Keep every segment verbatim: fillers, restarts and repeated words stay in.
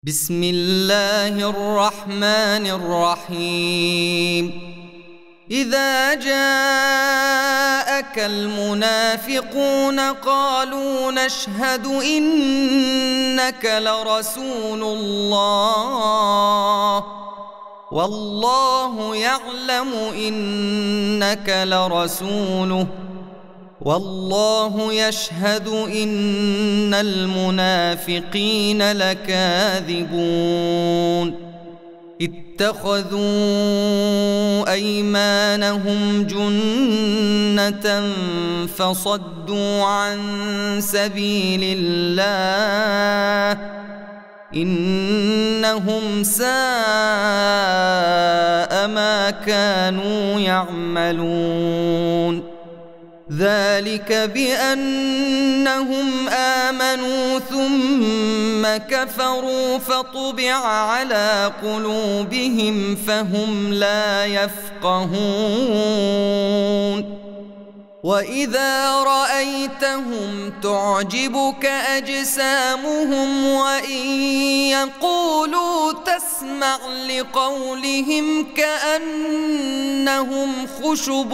بسم الله الرحمن الرحيم إذا جاءك المنافقون قالوا نشهد إنك لرسول الله والله يعلم إنك لرسوله والله يشهد إن المنافقين لكاذبون اتخذوا أيمانهم جنة فصدوا عن سبيل الله إنهم ساء ما كانوا يعملون ذلك بأنهم آمنوا ثم كفروا فطبع على قلوبهم فهم لا يفقهون وإذا رأيتهم تعجبك أجسامهم وإن يقولوا تسمع لقولهم كأنهم خشب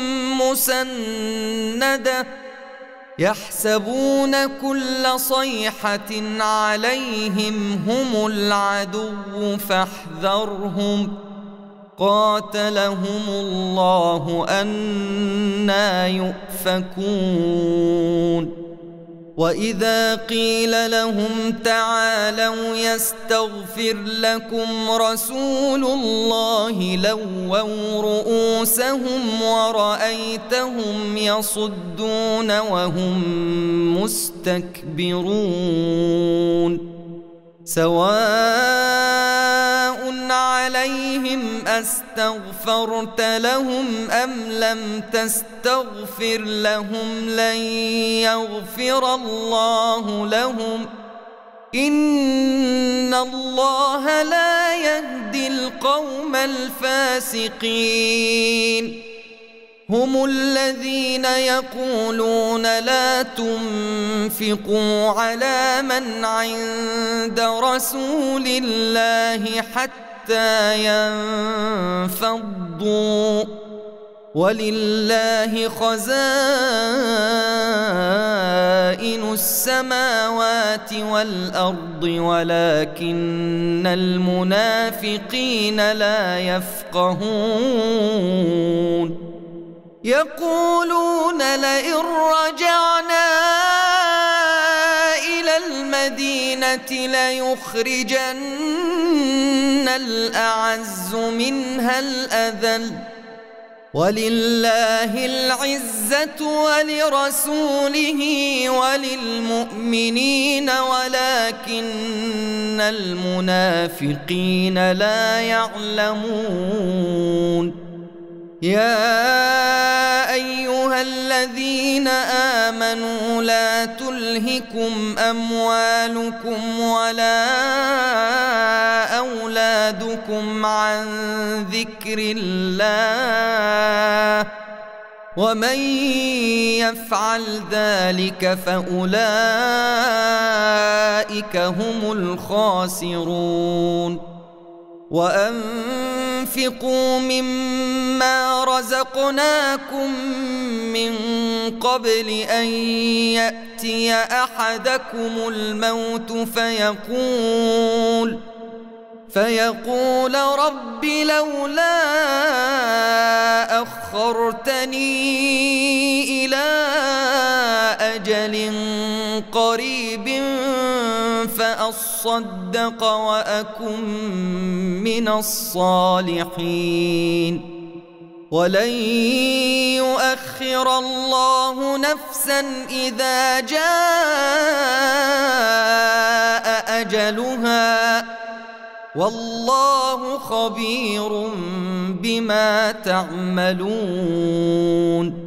مسندة يحسبون كل صيحة عليهم هم العدو فاحذرهم قاتلهم الله أنى يؤفكون وإذا قيل لهم تعالوا يستغفر لكم رسول الله لووا رؤوسهم ورأيتهم يصدون وهم مستكبرون سواء عليهم أستغفرت لهم أم لم تستغفر لهم لن يغفر الله لهم إن الله لا يهدي القوم الفاسقين هم الذين يقولون لا تنفقوا على من عند رسول الله حتى ينفضوا ولله خزائن السماوات والأرض ولكن المنافقين لا يفقهون يقولون لئن رجعنا إلى المدينة ليخرجن الأعز منها الأذل ولله العزة ولرسوله وللمؤمنين ولكن المنافقين لا يعلمون يا أيها الذين آمنوا لا تلهكم أموالكم ولا أولادكم عن ذكر الله ومن يفعل ذلك فأولئك هم الخاسرون وأنفقوا مما رزقناكم من قبل أن يأتي أحدكم الموت فيقول فيقول رب لولا أخرتني إلى أجل قريب فأصدق وأكن من الصالحين ولن يؤخر الله نفسا إذا جاء أجلها والله خبير بما تعملون